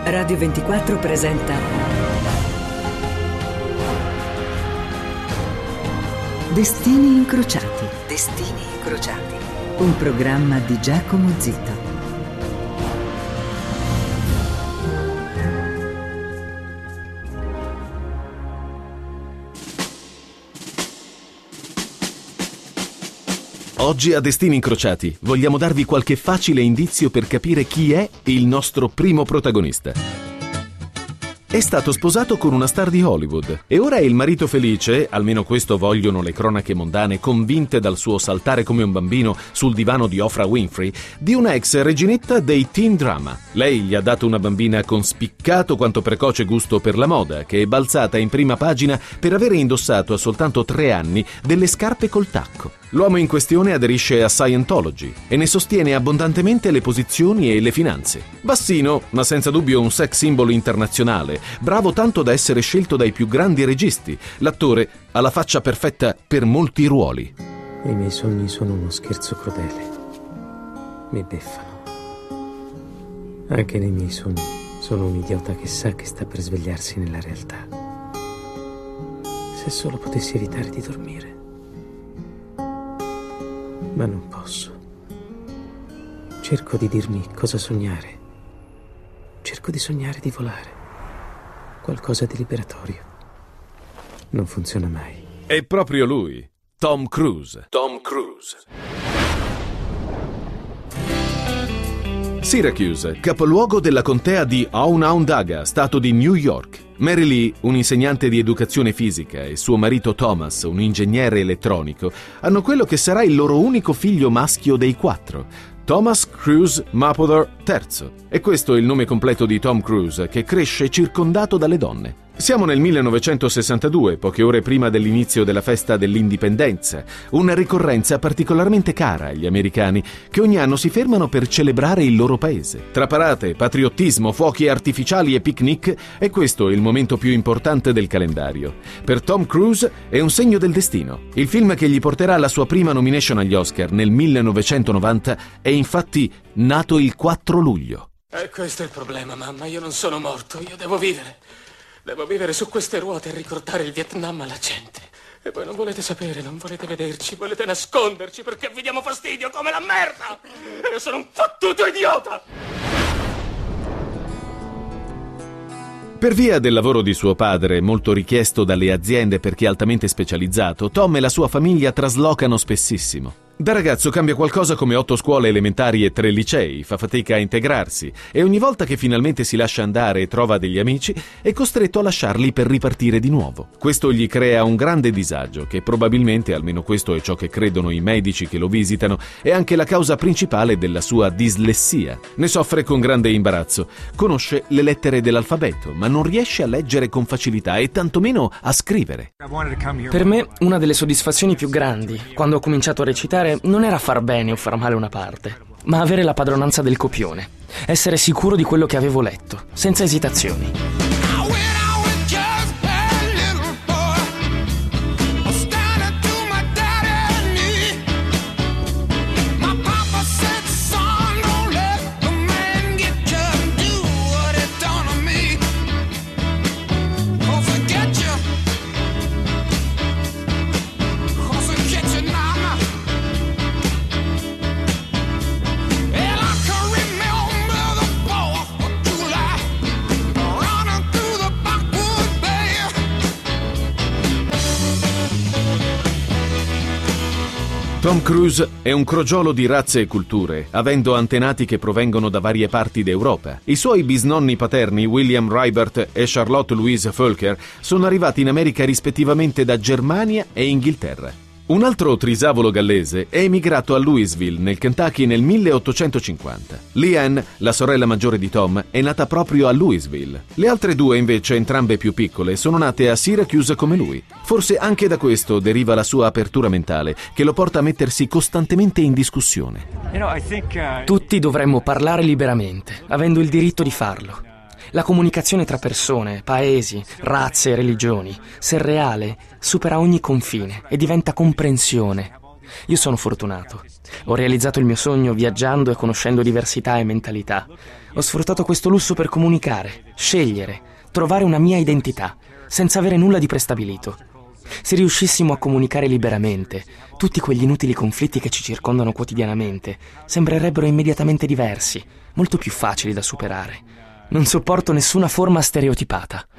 Radio 24 presenta Destini incrociati. Destini incrociati. Un programma di Giacomo Zito. Oggi a Destini Incrociati vogliamo darvi qualche facile indizio per capire chi è il nostro primo protagonista. È stato sposato con una star di Hollywood e ora è il marito felice, almeno questo vogliono le cronache mondane convinte dal suo saltare come un bambino sul divano di Oprah Winfrey, di una ex reginetta dei teen drama. Lei gli ha dato una bambina con spiccato quanto precoce gusto per la moda, che è balzata in prima pagina per avere indossato a soltanto 3 anni delle scarpe col tacco. L'uomo in questione aderisce a Scientology e ne sostiene abbondantemente le posizioni e le finanze. Bassino, ma senza dubbio un sex symbol internazionale, bravo tanto da essere scelto dai più grandi registi. L'attore ha la faccia perfetta per molti ruoli. I miei sogni sono uno scherzo crudele. Mi beffano. Anche nei miei sogni sono un idiota che sa che sta per svegliarsi nella realtà. Se solo potessi evitare di dormire. Ma non posso. Cerco di dirmi cosa sognare. Cerco di sognare di volare. Qualcosa di liberatorio. Non funziona mai. È proprio lui, Tom Cruise. Tom Cruise. Syracuse, capoluogo della contea di Onondaga, stato di New York. Mary Lee, un insegnante di educazione fisica, e suo marito Thomas, un ingegnere elettronico, hanno quello che sarà il loro unico figlio maschio dei 4, Thomas Cruise Mapother III. E questo è il nome completo di Tom Cruise, che cresce circondato dalle donne. Siamo nel 1962, poche ore prima dell'inizio della festa dell'indipendenza, una ricorrenza particolarmente cara agli americani, che ogni anno si fermano per celebrare il loro paese. Tra parate, patriottismo, fuochi artificiali e picnic, è questo il momento più importante del calendario. Per Tom Cruise è un segno del destino. Il film che gli porterà la sua prima nomination agli Oscar nel 1990 è infatti nato il 4 luglio. Questo è il problema, mamma. Io non sono morto, io devo vivere. Devo vivere su queste ruote e ricordare il Vietnam alla gente. E voi non volete sapere, non volete vederci, volete nasconderci perché vi diamo fastidio come la merda! Io sono un fottuto idiota! Per via del lavoro di suo padre, molto richiesto dalle aziende perché altamente specializzato, Tom e la sua famiglia traslocano spessissimo. Da ragazzo cambia qualcosa come 8 scuole elementari e 3 licei, fa fatica a integrarsi e ogni volta che finalmente si lascia andare e trova degli amici è costretto a lasciarli per ripartire di nuovo. Questo gli crea un grande disagio che probabilmente, almeno questo è ciò che credono i medici che lo visitano, è anche la causa principale della sua dislessia. Ne soffre con grande imbarazzo, conosce le lettere dell'alfabeto ma non riesce a leggere con facilità e tantomeno a scrivere. Per me una delle soddisfazioni più grandi quando ho cominciato a recitare non era far bene o far male una parte, ma avere la padronanza del copione, essere sicuro di quello che avevo letto, senza esitazioni. Tom Cruise è un crogiolo di razze e culture, avendo antenati che provengono da varie parti d'Europa. I suoi bisnonni paterni, William Rybert e Charlotte Louise Fulker, sono arrivati in America rispettivamente da Germania e Inghilterra. Un altro trisavolo gallese è emigrato a Louisville, nel Kentucky, nel 1850. Leanne, la sorella maggiore di Tom, è nata proprio a Louisville. Le altre 2, invece, entrambe più piccole, sono nate a Syracuse come lui. Forse anche da questo deriva la sua apertura mentale, che lo porta a mettersi costantemente in discussione. Tutti dovremmo parlare liberamente, avendo il diritto di farlo. La comunicazione tra persone, paesi, razze e religioni, se reale, supera ogni confine e diventa comprensione. Io sono fortunato. Ho realizzato il mio sogno viaggiando e conoscendo diversità e mentalità. Ho sfruttato questo lusso per comunicare, scegliere, trovare una mia identità, senza avere nulla di prestabilito. Se riuscissimo a comunicare liberamente, tutti quegli inutili conflitti che ci circondano quotidianamente sembrerebbero immediatamente diversi, molto più facili da superare. Non sopporto nessuna forma stereotipata.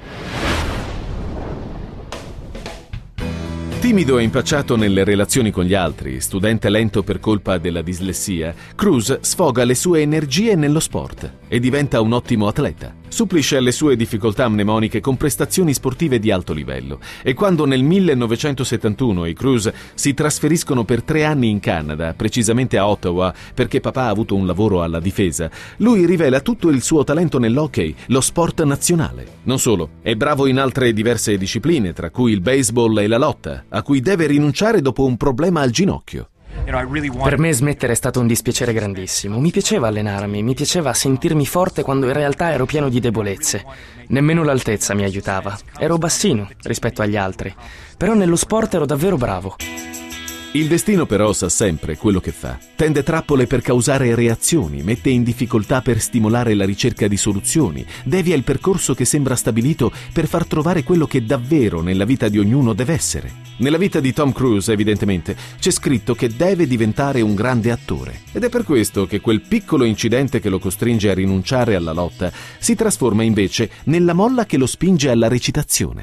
Timido e impacciato nelle relazioni con gli altri, studente lento per colpa della dislessia, Cruz sfoga le sue energie nello sport e diventa un ottimo atleta. Supplisce alle sue difficoltà mnemoniche con prestazioni sportive di alto livello e quando nel 1971 i Cruz si trasferiscono per 3 anni in Canada, precisamente a Ottawa, perché papà ha avuto un lavoro alla difesa, lui rivela tutto il suo talento nell'hockey, lo sport nazionale. Non solo, è bravo in altre diverse discipline, tra cui il baseball e la lotta, a cui deve rinunciare dopo un problema al ginocchio. Per me smettere è stato un dispiacere grandissimo. Mi piaceva allenarmi, mi piaceva sentirmi forte quando in realtà ero pieno di debolezze. Nemmeno l'altezza mi aiutava. Ero bassino rispetto agli altri, però nello sport ero davvero bravo. Il destino però sa sempre quello che fa. Tende trappole per causare reazioni, mette in difficoltà per stimolare la ricerca di soluzioni, devia il percorso che sembra stabilito per far trovare quello che davvero nella vita di ognuno deve essere. Nella vita di Tom Cruise, evidentemente, c'è scritto che deve diventare un grande attore. Ed è per questo che quel piccolo incidente che lo costringe a rinunciare alla lotta si trasforma invece nella molla che lo spinge alla recitazione.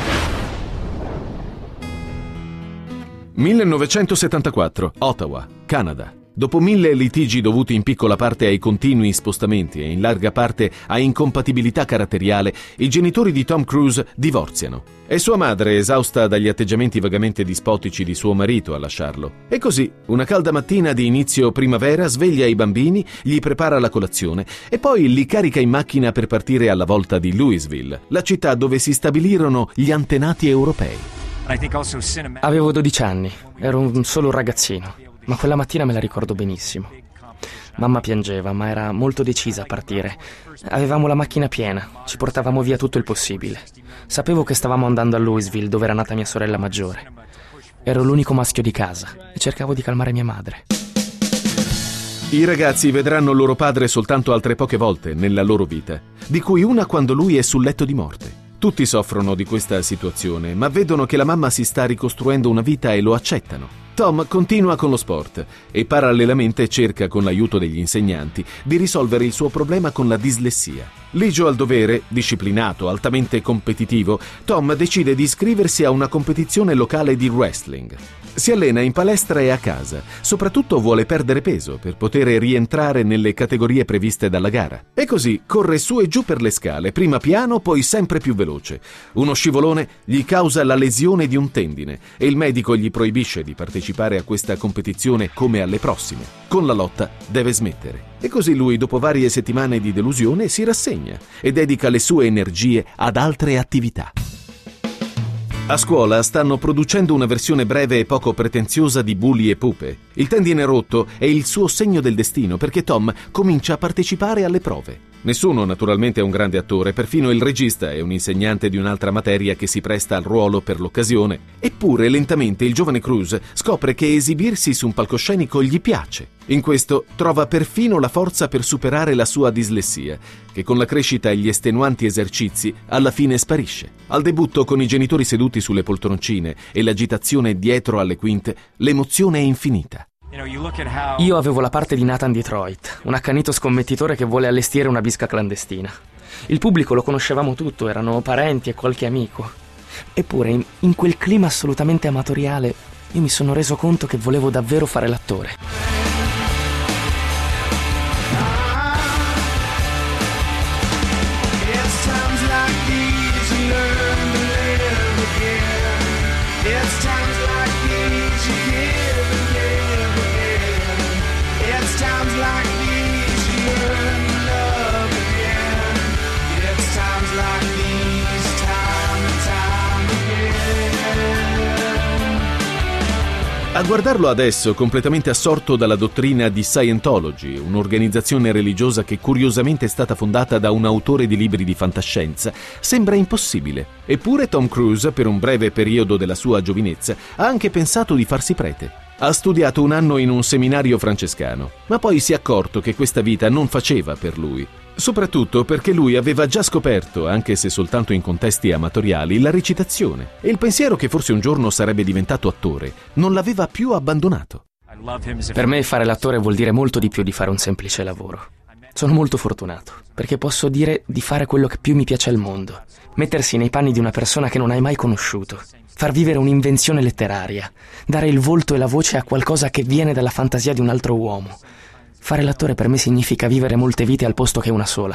1974, Ottawa, Canada. Dopo 1000 litigi dovuti in piccola parte ai continui spostamenti e in larga parte a incompatibilità caratteriale, i genitori di Tom Cruise divorziano. È sua madre, esausta dagli atteggiamenti vagamente dispotici di suo marito, a lasciarlo. E così, una calda mattina di inizio primavera, sveglia i bambini, gli prepara la colazione e poi li carica in macchina per partire alla volta di Louisville, la città dove si stabilirono gli antenati europei. Avevo 12 anni, ero solo un ragazzino, ma quella mattina me la ricordo benissimo. Mamma piangeva, ma era molto decisa a partire. Avevamo la macchina piena, ci portavamo via tutto il possibile. Sapevo che stavamo andando a Louisville, dove era nata mia sorella maggiore. Ero l'unico maschio di casa e cercavo di calmare mia madre. I ragazzi vedranno loro padre soltanto altre poche volte nella loro vita, di cui una quando lui è sul letto di morte. Tutti soffrono di questa situazione, ma vedono che la mamma si sta ricostruendo una vita e lo accettano. Tom continua con lo sport e parallelamente cerca, con l'aiuto degli insegnanti, di risolvere il suo problema con la dislessia. Ligio al dovere, disciplinato, altamente competitivo, Tom decide di iscriversi a una competizione locale di wrestling. Si allena in palestra e a casa, soprattutto vuole perdere peso per poter rientrare nelle categorie previste dalla gara. E così corre su e giù per le scale, prima piano, poi sempre più veloce. Uno scivolone gli causa la lesione di un tendine e il medico gli proibisce di partecipare a questa competizione come alle prossime. Con la lotta deve smettere. E così lui, dopo varie settimane di delusione, si rassegna e dedica le sue energie ad altre attività. A scuola stanno producendo una versione breve e poco pretenziosa di Bully e Pupe. Il tendine rotto è il suo segno del destino perché Tom comincia a partecipare alle prove. Nessuno naturalmente è un grande attore, perfino il regista è un insegnante di un'altra materia che si presta al ruolo per l'occasione. Eppure lentamente il giovane Cruise scopre che esibirsi su un palcoscenico gli piace. In questo trova perfino la forza per superare la sua dislessia, che con la crescita e gli estenuanti esercizi alla fine sparisce. Al debutto, con i genitori seduti sulle poltroncine e l'agitazione dietro alle quinte, l'emozione è infinita. Io avevo la parte di Nathan Detroit, un accanito scommettitore che vuole allestire una bisca clandestina. Il pubblico lo conoscevamo tutto, erano parenti e qualche amico. Eppure, in quel clima assolutamente amatoriale, io mi sono reso conto che volevo davvero fare l'attore. A guardarlo adesso, completamente assorto dalla dottrina di Scientology, un'organizzazione religiosa che curiosamente è stata fondata da un autore di libri di fantascienza, sembra impossibile. Eppure Tom Cruise, per un breve periodo della sua giovinezza, ha anche pensato di farsi prete. Ha studiato un anno in un seminario francescano, ma poi si è accorto che questa vita non faceva per lui. Soprattutto perché lui aveva già scoperto, anche se soltanto in contesti amatoriali, la recitazione, e il pensiero che forse un giorno sarebbe diventato attore non l'aveva più abbandonato. Per me fare l'attore vuol dire molto di più di fare un semplice lavoro. Sono molto fortunato, perché posso dire di fare quello che più mi piace al mondo. Mettersi nei panni di una persona che non hai mai conosciuto. Far vivere un'invenzione letteraria. Dare il volto e la voce a qualcosa che viene dalla fantasia di un altro uomo. Fare l'attore per me significa vivere molte vite al posto che una sola.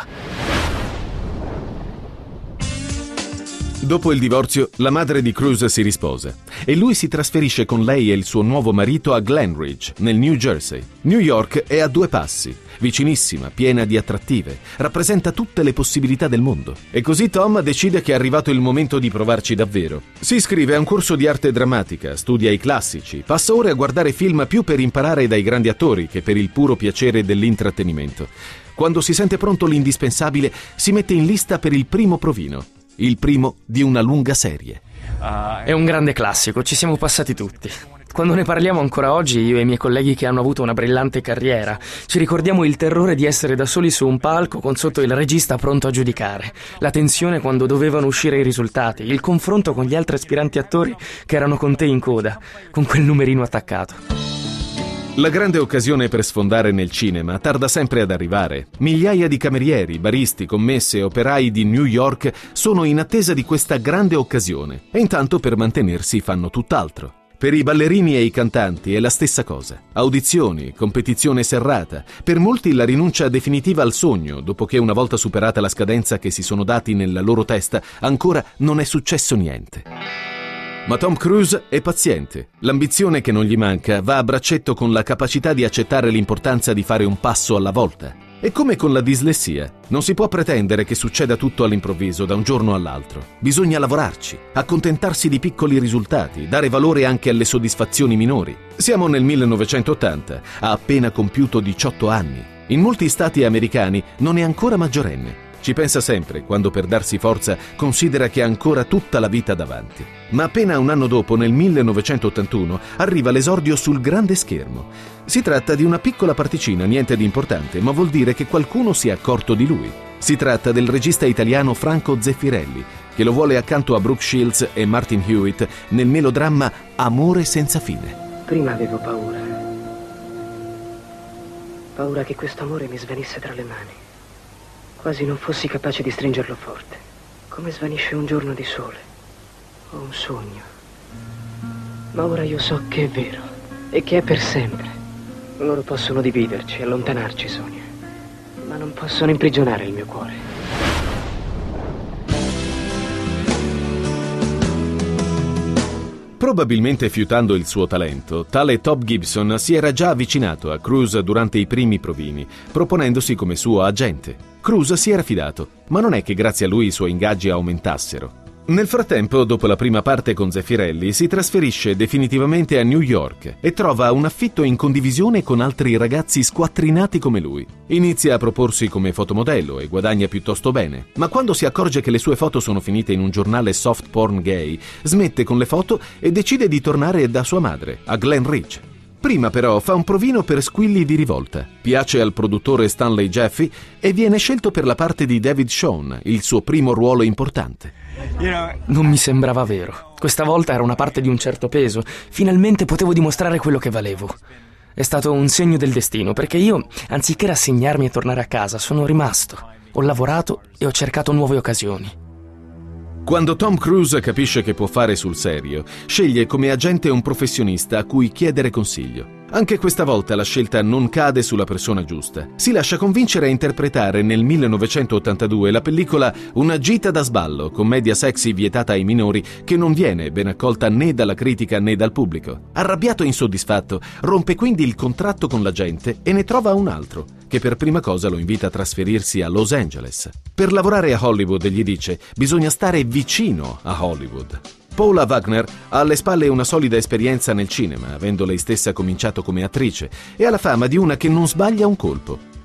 Dopo il divorzio, la madre di Cruise si risposa e lui si trasferisce con lei e il suo nuovo marito a Glen Ridge, nel New Jersey. New York è a 2 passi, vicinissima, piena di attrattive, rappresenta tutte le possibilità del mondo. E così Tom decide che è arrivato il momento di provarci davvero. Si iscrive a un corso di arte drammatica, studia i classici, passa ore a guardare film più per imparare dai grandi attori che per il puro piacere dell'intrattenimento. Quando si sente pronto l'indispensabile, si mette in lista per il primo provino. Il primo di una lunga serie. È un grande classico, ci siamo passati tutti. Quando ne parliamo ancora oggi, io e i miei colleghi che hanno avuto una brillante carriera, ci ricordiamo il terrore di essere da soli su un palco con sotto il regista pronto a giudicare, la tensione quando dovevano uscire i risultati, il confronto con gli altri aspiranti attori che erano con te in coda, con quel numerino attaccato. La grande occasione per sfondare nel cinema tarda sempre ad arrivare. Migliaia di camerieri, baristi, commesse e operai di New York sono in attesa di questa grande occasione e intanto per mantenersi fanno tutt'altro. Per i ballerini e i cantanti è la stessa cosa. Audizioni, competizione serrata. Per molti la rinuncia definitiva al sogno, dopo che una volta superata la scadenza che si sono dati nella loro testa, ancora non è successo niente. Ma Tom Cruise è paziente. L'ambizione che non gli manca va a braccetto con la capacità di accettare l'importanza di fare un passo alla volta. E come con la dislessia, non si può pretendere che succeda tutto all'improvviso da un giorno all'altro. Bisogna lavorarci, accontentarsi di piccoli risultati, dare valore anche alle soddisfazioni minori. Siamo nel 1980, ha appena compiuto 18 anni. In molti stati americani non è ancora maggiorenne. Ci pensa sempre quando per darsi forza considera che ha ancora tutta la vita davanti. Ma appena un anno dopo, nel 1981, arriva l'esordio sul grande schermo. Si tratta di una piccola particina, niente di importante, ma vuol dire che qualcuno si è accorto di lui. Si tratta del regista italiano Franco Zeffirelli, che lo vuole accanto a Brooke Shields e Martin Hewitt nel melodramma Amore senza fine. Prima avevo paura. Paura che questo amore mi svanisse tra le mani. Quasi non fossi capace di stringerlo forte. Come svanisce un giorno di sole o un sogno. Ma ora io so che è vero e che è per sempre. Loro possono dividerci, allontanarci, Sonia, ma non possono imprigionare il mio cuore. Probabilmente fiutando il suo talento, tale Top Gibson si era già avvicinato a Cruise durante i primi provini, proponendosi come suo agente. Cruise si era fidato, ma non è che grazie a lui i suoi ingaggi aumentassero. Nel frattempo, dopo la prima parte con Zeffirelli, si trasferisce definitivamente a New York e trova un affitto in condivisione con altri ragazzi squattrinati come lui. Inizia a proporsi come fotomodello e guadagna piuttosto bene, ma quando si accorge che le sue foto sono finite in un giornale soft porn gay, smette con le foto e decide di tornare da sua madre, a Glen Ridge. Prima però fa un provino per Squilli di rivolta, piace al produttore Stanley Jeffy e viene scelto per la parte di David Shawn, il suo primo ruolo importante. Non mi sembrava vero. Questa volta era una parte di un certo peso. Finalmente potevo dimostrare quello che valevo. È stato un segno del destino, perché io, anziché rassegnarmi e tornare a casa, sono rimasto. Ho lavorato e ho cercato nuove occasioni. Quando Tom Cruise capisce che può fare sul serio, sceglie come agente un professionista a cui chiedere consiglio. Anche questa volta la scelta non cade sulla persona giusta. Si lascia convincere a interpretare nel 1982 la pellicola Una gita da sballo, commedia sexy vietata ai minori, che non viene ben accolta né dalla critica né dal pubblico. Arrabbiato e insoddisfatto, rompe quindi il contratto con l'agente e ne trova un altro, che per prima cosa lo invita a trasferirsi a Los Angeles. Per lavorare a Hollywood, gli dice, bisogna stare vicino a Hollywood. Paula Wagner ha alle spalle una solida esperienza nel cinema, avendo lei stessa cominciato come attrice, e ha la fama di una che non sbaglia un colpo.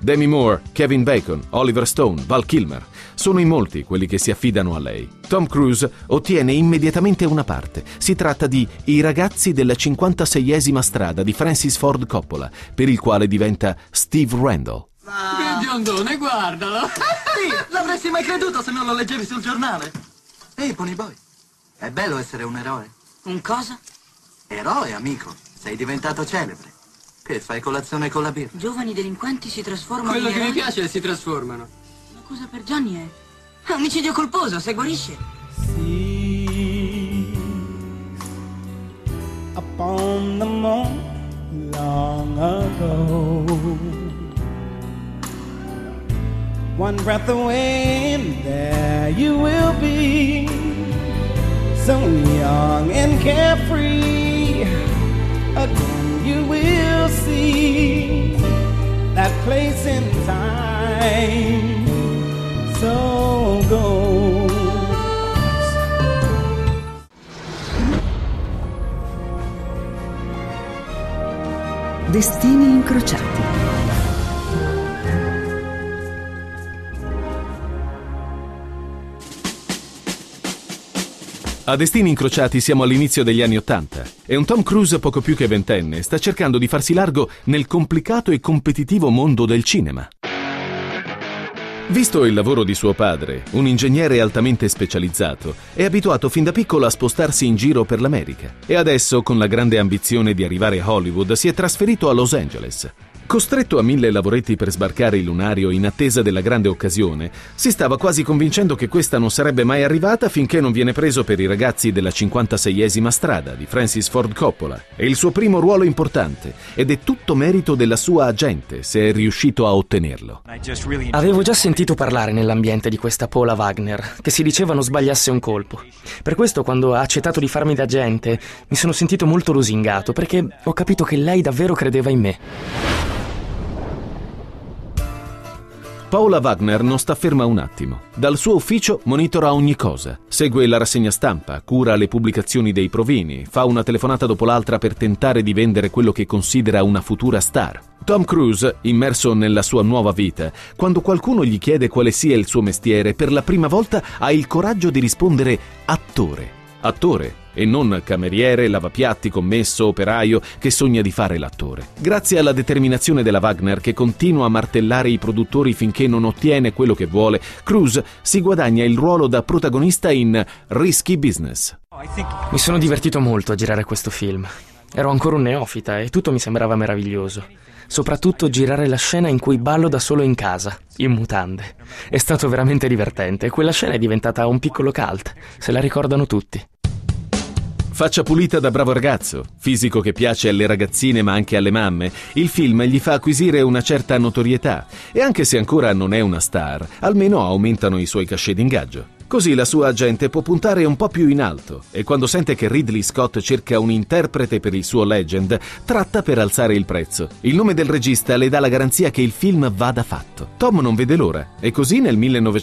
Demi Moore, Kevin Bacon, Oliver Stone, Val Kilmer. Sono in molti quelli che si affidano a lei. Tom Cruise ottiene immediatamente una parte. Si tratta di I ragazzi della 56esima strada di Francis Ford Coppola, per il quale diventa Steve Randall. Che biondone, guardalo! Sì, l'avresti mai creduto se non lo leggevi sul giornale? Ehi, Ponyboy, è bello essere un eroe. Un cosa? Eroe, amico. Sei diventato celebre. Che fai colazione con la birra? Giovani delinquenti si trasformano Quello in che mi eroi? piace è si trasformano. La cosa per Johnny è omicidio colposo, se guarisce. Upon the moon long ago, one breath away and there you will be, so young and carefree. Again you will see that place in time, so go. Destini incrociati. A Destini incrociati siamo all'inizio degli anni '80 e un Tom Cruise poco più che ventenne sta cercando di farsi largo nel complicato e competitivo mondo del cinema. Visto il lavoro di suo padre, un ingegnere altamente specializzato, è abituato fin da piccolo a spostarsi in giro per l'America e adesso, con la grande ambizione di arrivare a Hollywood, si è trasferito a Los Angeles. Costretto a 1000 lavoretti per sbarcare il lunario in attesa della grande occasione, si stava quasi convincendo che questa non sarebbe mai arrivata finché non viene preso per I ragazzi della 56esima strada di Francis Ford Coppola. È il suo primo ruolo importante ed è tutto merito della sua agente se è riuscito a ottenerlo. Avevo già sentito parlare nell'ambiente di questa Paula Wagner, che si diceva non sbagliasse un colpo. Per questo, quando ha accettato di farmi da agente, mi sono sentito molto lusingato, perché ho capito che lei davvero credeva in me. Paula Wagner non sta ferma un attimo. Dal suo ufficio monitora ogni cosa. Segue la rassegna stampa, cura le pubblicazioni dei provini, fa una telefonata dopo l'altra per tentare di vendere quello che considera una futura star. Tom Cruise, immerso nella sua nuova vita, quando qualcuno gli chiede quale sia il suo mestiere, per la prima volta ha il coraggio di rispondere attore. Attore, e non cameriere, lavapiatti, commesso, operaio, che sogna di fare l'attore. Grazie alla determinazione della Wagner, che continua a martellare i produttori finché non ottiene quello che vuole, Cruise si guadagna il ruolo da protagonista in Risky Business. Mi sono divertito molto a girare questo film. Ero ancora un neofita e tutto mi sembrava meraviglioso. Soprattutto girare la scena in cui ballo da solo in casa, in mutande. È stato veramente divertente e quella scena è diventata un piccolo cult, se la ricordano tutti. Faccia pulita da bravo ragazzo, fisico che piace alle ragazzine ma anche alle mamme, il film gli fa acquisire una certa notorietà e anche se ancora non è una star, almeno aumentano i suoi cachet d'ingaggio. Così la sua agente può puntare un po' più in alto e quando sente che Ridley Scott cerca un interprete per il suo Legend, tratta per alzare il prezzo. Il nome del regista le dà la garanzia che il film vada fatto. Tom non vede l'ora e così nel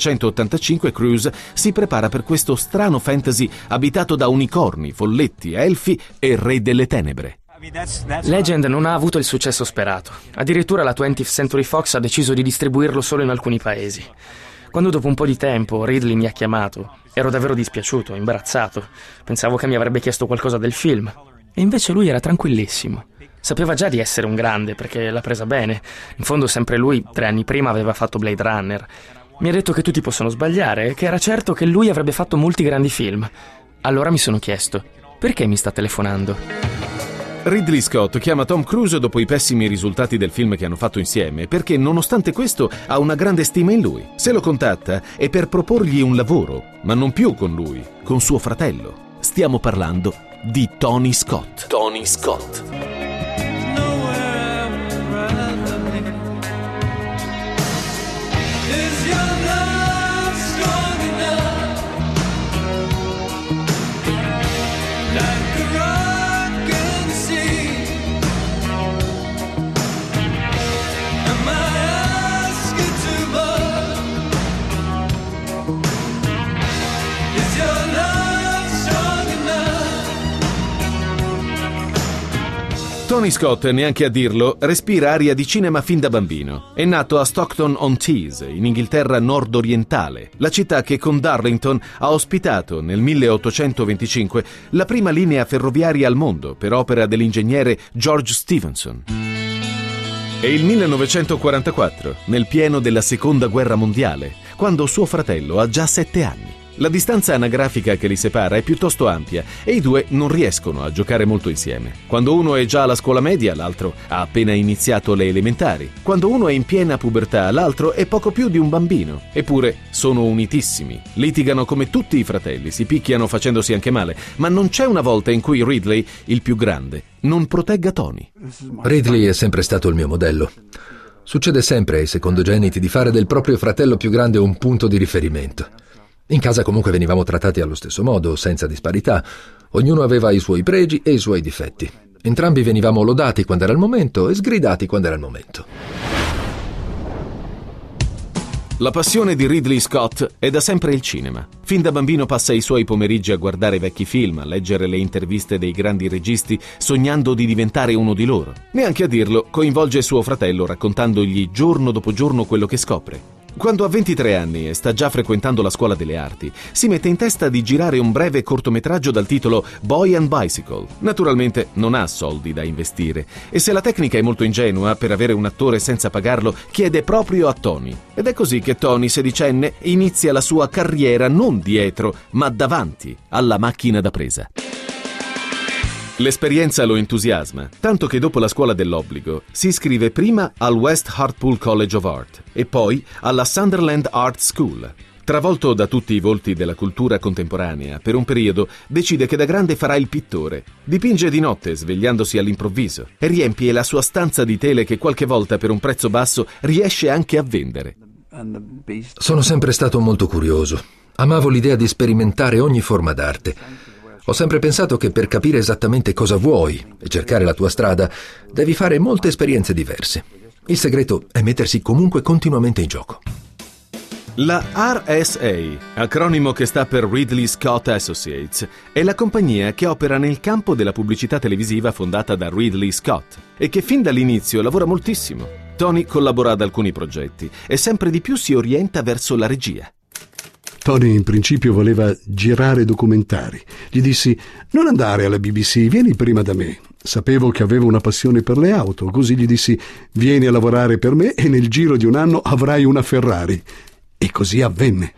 1985 Cruise si prepara per questo strano fantasy abitato da unicorni, folletti, elfi e re delle tenebre. Legend non ha avuto il successo sperato. Addirittura la 20th Century Fox ha deciso di distribuirlo solo in alcuni paesi. Quando dopo un po' di tempo Ridley mi ha chiamato, ero davvero dispiaciuto, imbarazzato. Pensavo che mi avrebbe chiesto qualcosa del film. E invece lui era tranquillissimo. Sapeva già di essere un grande perché l'ha presa bene. In fondo sempre lui, 3 anni prima, aveva fatto Blade Runner. Mi ha detto che tutti possono sbagliare e che era certo che lui avrebbe fatto molti grandi film. Allora mi sono chiesto, perché mi sta telefonando? Ridley Scott chiama Tom Cruise dopo i pessimi risultati del film che hanno fatto insieme perché nonostante questo ha una grande stima in lui. Se lo contatta è per proporgli un lavoro, ma non più con lui, con suo fratello. Stiamo parlando di Tony Scott. Tony Scott. Tony Scott, neanche a dirlo, respira aria di cinema fin da bambino. È nato a Stockton-on-Tees, in Inghilterra nord-orientale, la città che con Darlington ha ospitato nel 1825 la prima linea ferroviaria al mondo per opera dell'ingegnere George Stephenson. È il 1944, nel pieno della Seconda Guerra Mondiale, quando suo fratello ha già 7 anni. La distanza anagrafica che li separa è piuttosto ampia e i due non riescono a giocare molto insieme. Quando uno è già alla scuola media, l'altro ha appena iniziato le elementari. Quando uno è in piena pubertà, l'altro è poco più di un bambino. Eppure sono unitissimi. Litigano come tutti i fratelli, si picchiano facendosi anche male, ma non c'è una volta in cui Ridley, il più grande, non protegga Tony. Ridley è sempre stato il mio modello. Succede sempre ai secondogeniti di fare del proprio fratello più grande un punto di riferimento. In casa comunque venivamo trattati allo stesso modo, senza disparità. Ognuno aveva i suoi pregi e i suoi difetti. Entrambi venivamo lodati quando era il momento e sgridati quando era il momento. La passione di Ridley Scott è da sempre il cinema. Fin da bambino passa i suoi pomeriggi a guardare vecchi film, a leggere le interviste dei grandi registi, sognando di diventare uno di loro. Neanche a dirlo, coinvolge suo fratello raccontandogli giorno dopo giorno quello che scopre. Quando ha 23 anni e sta già frequentando la scuola delle arti, si mette in testa di girare un breve cortometraggio dal titolo Boy and Bicycle. Naturalmente non ha soldi da investire e se la tecnica è molto ingenua, per avere un attore senza pagarlo chiede proprio a Tony. Ed è così che Tony, sedicenne, inizia la sua carriera non dietro, ma davanti alla macchina da presa. L'esperienza lo entusiasma, tanto che dopo la scuola dell'obbligo si iscrive prima al West Hartpool College of Art e poi alla Sunderland Art School. Travolto da tutti i volti della cultura contemporanea, per un periodo decide che da grande farà il pittore. Dipinge di notte, svegliandosi all'improvviso, e riempie la sua stanza di tele che qualche volta per un prezzo basso riesce anche a vendere. Sono sempre stato molto curioso. Amavo l'idea di sperimentare ogni forma d'arte. Ho sempre pensato che per capire esattamente cosa vuoi e cercare la tua strada, devi fare molte esperienze diverse. Il segreto è mettersi comunque continuamente in gioco. La RSA, acronimo che sta per Ridley Scott Associates, è la compagnia che opera nel campo della pubblicità televisiva fondata da Ridley Scott e che fin dall'inizio lavora moltissimo. Tony collabora ad alcuni progetti e sempre di più si orienta verso la regia. Tony in principio voleva girare documentari. Gli dissi: non andare alla BBC, vieni prima da me. Sapevo che avevo una passione per le auto, così gli dissi: vieni a lavorare per me e nel giro di un anno avrai una Ferrari. E così avvenne.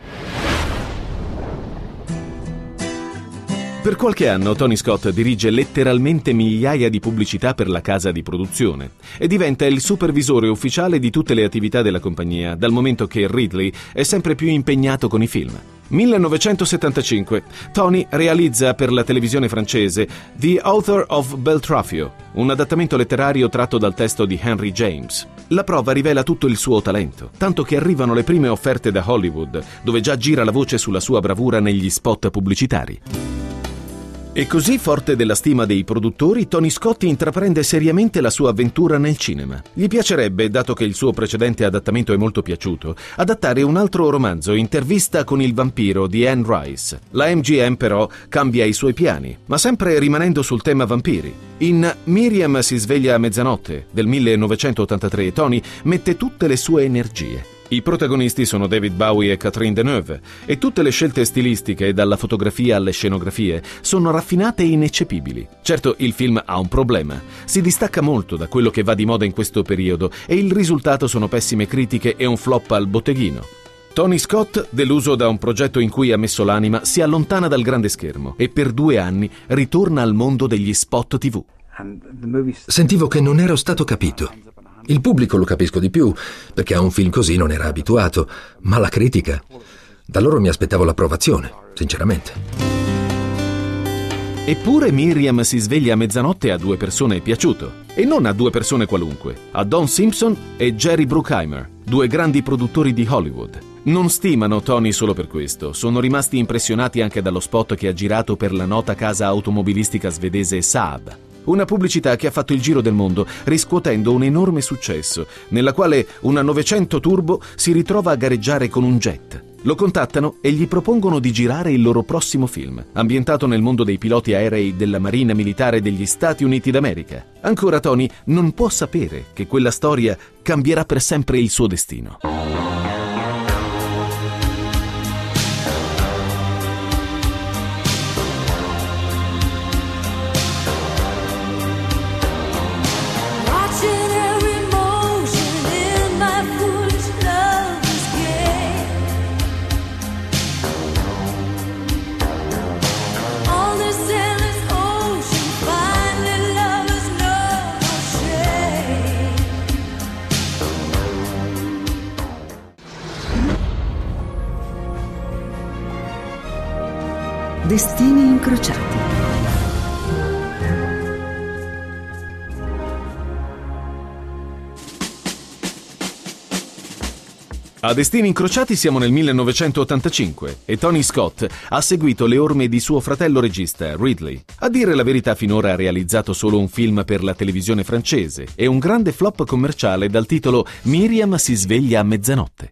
Per qualche anno Tony Scott dirige letteralmente migliaia di pubblicità per la casa di produzione e diventa il supervisore ufficiale di tutte le attività della compagnia, dal momento che Ridley è sempre più impegnato con i film. 1975. Tony realizza per la televisione francese The Author of Beltraffio, un adattamento letterario tratto dal testo di Henry James. La prova rivela tutto il suo talento, tanto che arrivano le prime offerte da Hollywood, dove già gira la voce sulla sua bravura negli spot pubblicitari. E così, forte della stima dei produttori, Tony Scott intraprende seriamente la sua avventura nel cinema. Gli piacerebbe, dato che il suo precedente adattamento è molto piaciuto, adattare un altro romanzo, Intervista con il vampiro di Anne Rice. La MGM però cambia i suoi piani, ma sempre rimanendo sul tema vampiri. In Miriam si sveglia a mezzanotte del 1983 Tony mette tutte le sue energie. I protagonisti sono David Bowie e Catherine Deneuve e tutte le scelte stilistiche, dalla fotografia alle scenografie, sono raffinate e ineccepibili. Certo, il film ha un problema. Si distacca molto da quello che va di moda in questo periodo e il risultato sono pessime critiche e un flop al botteghino. Tony Scott, deluso da un progetto in cui ha messo l'anima, si allontana dal grande schermo e per 2 anni ritorna al mondo degli spot TV. Sentivo che non ero stato capito. Il pubblico lo capisco di più, perché a un film così non era abituato, ma la critica? Da loro mi aspettavo l'approvazione, sinceramente. Eppure Miriam si sveglia a mezzanotte a 2 persone è piaciuto. E non a 2 persone qualunque, a Don Simpson e Jerry Bruckheimer, 2 grandi produttori di Hollywood. Non stimano Tony solo per questo, sono rimasti impressionati anche dallo spot che ha girato per la nota casa automobilistica svedese Saab. Una pubblicità che ha fatto il giro del mondo, riscuotendo un enorme successo, nella quale una 900 Turbo si ritrova a gareggiare con un jet. Lo contattano e gli propongono di girare il loro prossimo film, ambientato nel mondo dei piloti aerei della Marina Militare degli Stati Uniti d'America. Ancora Tony non può sapere che quella storia cambierà per sempre il suo destino. Destini incrociati. A Destini incrociati siamo nel 1985 e Tony Scott ha seguito le orme di suo fratello regista Ridley. A dire la verità, finora ha realizzato solo un film per la televisione francese e un grande flop commerciale dal titolo Miriam si sveglia a mezzanotte.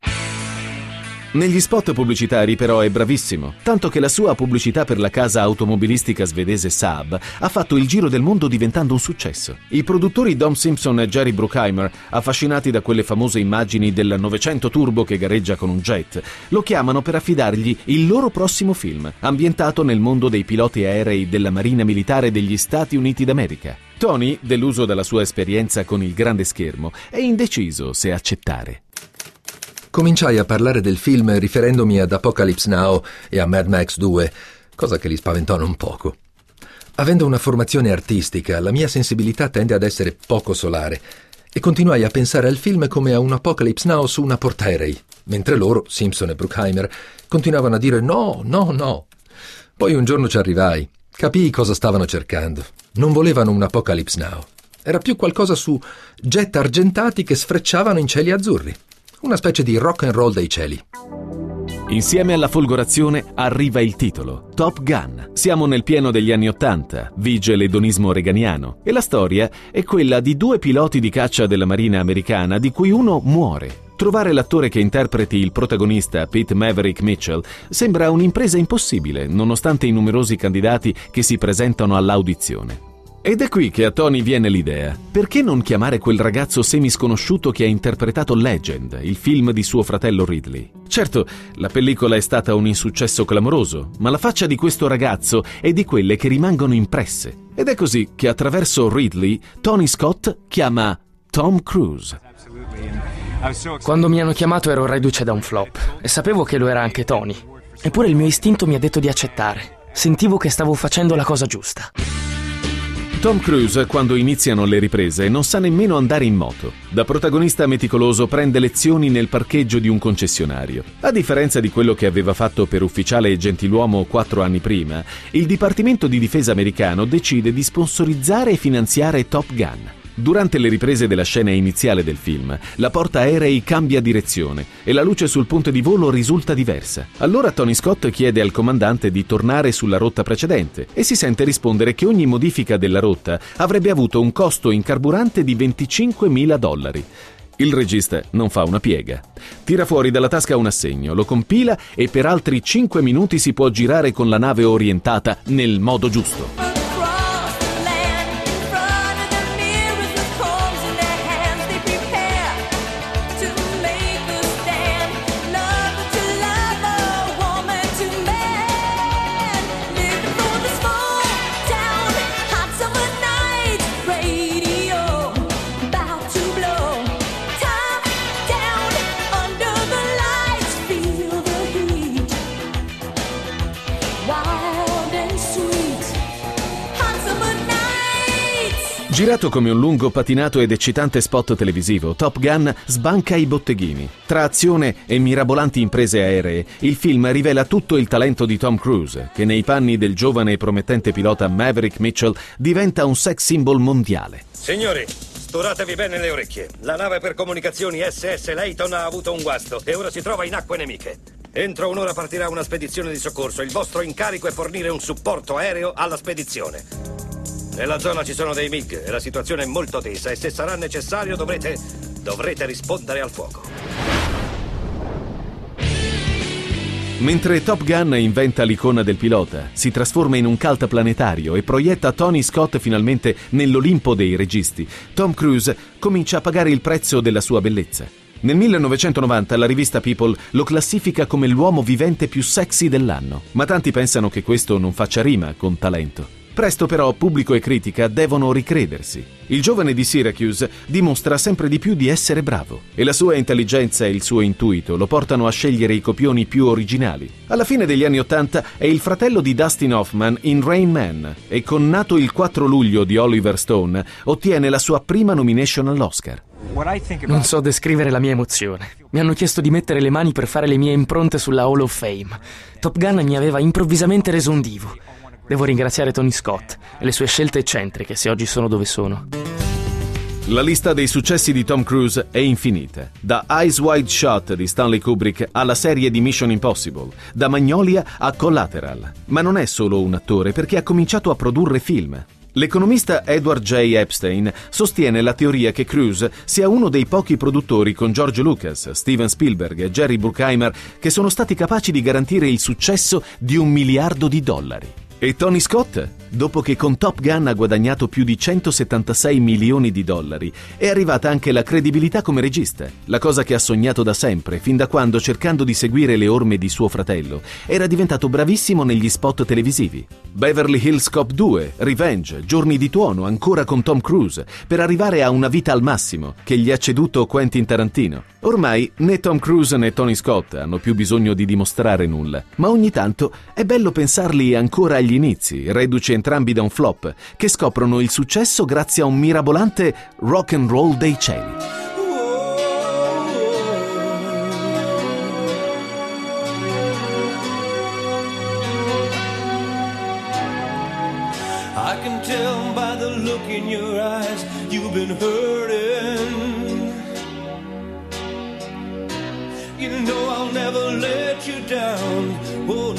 Negli spot pubblicitari però è bravissimo, tanto che la sua pubblicità per la casa automobilistica svedese Saab ha fatto il giro del mondo diventando un successo. I produttori Dom Simpson e Jerry Bruckheimer, affascinati da quelle famose immagini del 900 Turbo che gareggia con un jet, lo chiamano per affidargli il loro prossimo film, ambientato nel mondo dei piloti aerei della Marina Militare degli Stati Uniti d'America. Tony, deluso dalla sua esperienza con il grande schermo, è indeciso se accettare. Cominciai a parlare del film riferendomi ad Apocalypse Now e a Mad Max 2, cosa che li spaventò non poco. Avendo una formazione artistica, la mia sensibilità tende ad essere poco solare e continuai a pensare al film come a un Apocalypse Now su una portaerei, mentre loro, Simpson e Bruckheimer, continuavano a dire no, no, no. Poi un giorno ci arrivai, capii cosa stavano cercando. Non volevano un Apocalypse Now. Era più qualcosa su jet argentati che sfrecciavano in cieli azzurri. Una specie di rock and roll dei cieli. Insieme alla folgorazione arriva il titolo, Top Gun. Siamo nel pieno degli anni '80, vige l'edonismo reganiano e la storia è quella di due piloti di caccia della Marina americana di cui uno muore. Trovare l'attore che interpreti il protagonista, Pete Maverick Mitchell, sembra un'impresa impossibile, nonostante i numerosi candidati che si presentano all'audizione. Ed è qui che a Tony viene l'idea. Perché non chiamare quel ragazzo semisconosciuto che ha interpretato Legend, il film di suo fratello Ridley? Certo, la pellicola è stata un insuccesso clamoroso, ma la faccia di questo ragazzo è di quelle che rimangono impresse. Ed è così che attraverso Ridley, Tony Scott chiama Tom Cruise. Quando mi hanno chiamato ero reduce da un flop e sapevo che lo era anche Tony. Eppure il mio istinto mi ha detto di accettare. Sentivo che stavo facendo la cosa giusta. Tom Cruise, quando iniziano le riprese, non sa nemmeno andare in moto. Da protagonista meticoloso prende lezioni nel parcheggio di un concessionario. A differenza di quello che aveva fatto per ufficiale e gentiluomo 4 anni prima, il Dipartimento di Difesa americano decide di sponsorizzare e finanziare Top Gun. Durante le riprese della scena iniziale del film, la portaerei cambia direzione e la luce sul ponte di volo risulta diversa. Allora Tony Scott chiede al comandante di tornare sulla rotta precedente e si sente rispondere che ogni modifica della rotta avrebbe avuto un costo in carburante di $25.000. Il regista non fa una piega. Tira fuori dalla tasca un assegno, lo compila e per altri 5 minuti si può girare con la nave orientata nel modo giusto. Girato come un lungo, patinato ed eccitante spot televisivo, Top Gun sbanca i botteghini. Tra azione e mirabolanti imprese aeree, il film rivela tutto il talento di Tom Cruise, che nei panni del giovane e promettente pilota Maverick Mitchell diventa un sex symbol mondiale. Signori, sturatevi bene le orecchie. La nave per comunicazioni SS Layton ha avuto un guasto e ora si trova in acque nemiche. Entro un'ora partirà una spedizione di soccorso. Il vostro incarico è fornire un supporto aereo alla spedizione. Nella zona ci sono dei MiG e la situazione è molto tesa e se sarà necessario dovrete rispondere al fuoco. Mentre Top Gun inventa l'icona del pilota, si trasforma in un cult planetario e proietta Tony Scott finalmente nell'Olimpo dei registi, Tom Cruise comincia a pagare il prezzo della sua bellezza. Nel 1990 la rivista People lo classifica come l'uomo vivente più sexy dell'anno, ma tanti pensano che questo non faccia rima con talento. Presto però pubblico e critica devono ricredersi. Il giovane di Syracuse dimostra sempre di più di essere bravo e la sua intelligenza e il suo intuito lo portano a scegliere i copioni più originali. Alla fine degli anni '80 è il fratello di Dustin Hoffman in Rain Man e con Nato il 4 luglio di Oliver Stone ottiene la sua prima nomination all'Oscar. Non so descrivere la mia emozione. Mi hanno chiesto di mettere le mani per fare le mie impronte sulla Hall of Fame. Top Gun mi aveva improvvisamente reso un divo. Devo ringraziare Tony Scott e le sue scelte eccentriche se oggi sono dove sono. La lista dei successi di Tom Cruise è infinita. Da Eyes Wide Shut di Stanley Kubrick alla serie di Mission Impossible, da Magnolia a Collateral. Ma non è solo un attore perché ha cominciato a produrre film. L'economista Edward J. Epstein sostiene la teoria che Cruise sia uno dei pochi produttori con George Lucas, Steven Spielberg e Jerry Bruckheimer che sono stati capaci di garantire il successo di $1 miliardo. E Tony Scott, dopo che con Top Gun ha guadagnato più di $176 milioni, è arrivata anche la credibilità come regista, la cosa che ha sognato da sempre, fin da quando, cercando di seguire le orme di suo fratello, era diventato bravissimo negli spot televisivi. Beverly Hills Cop 2, Revenge, Giorni di tuono, ancora con Tom Cruise, per arrivare a Una vita al massimo, che gli ha ceduto Quentin Tarantino. Ormai né Tom Cruise né Tony Scott hanno più bisogno di dimostrare nulla, ma ogni tanto è bello pensarli ancora agli inizi, reduci entrambi da un flop, che scoprono il successo grazie a un mirabolante rock and roll dei cieli. I can tell by the look in your eyes you've been hurting. You know I'll never let you down. Whoa.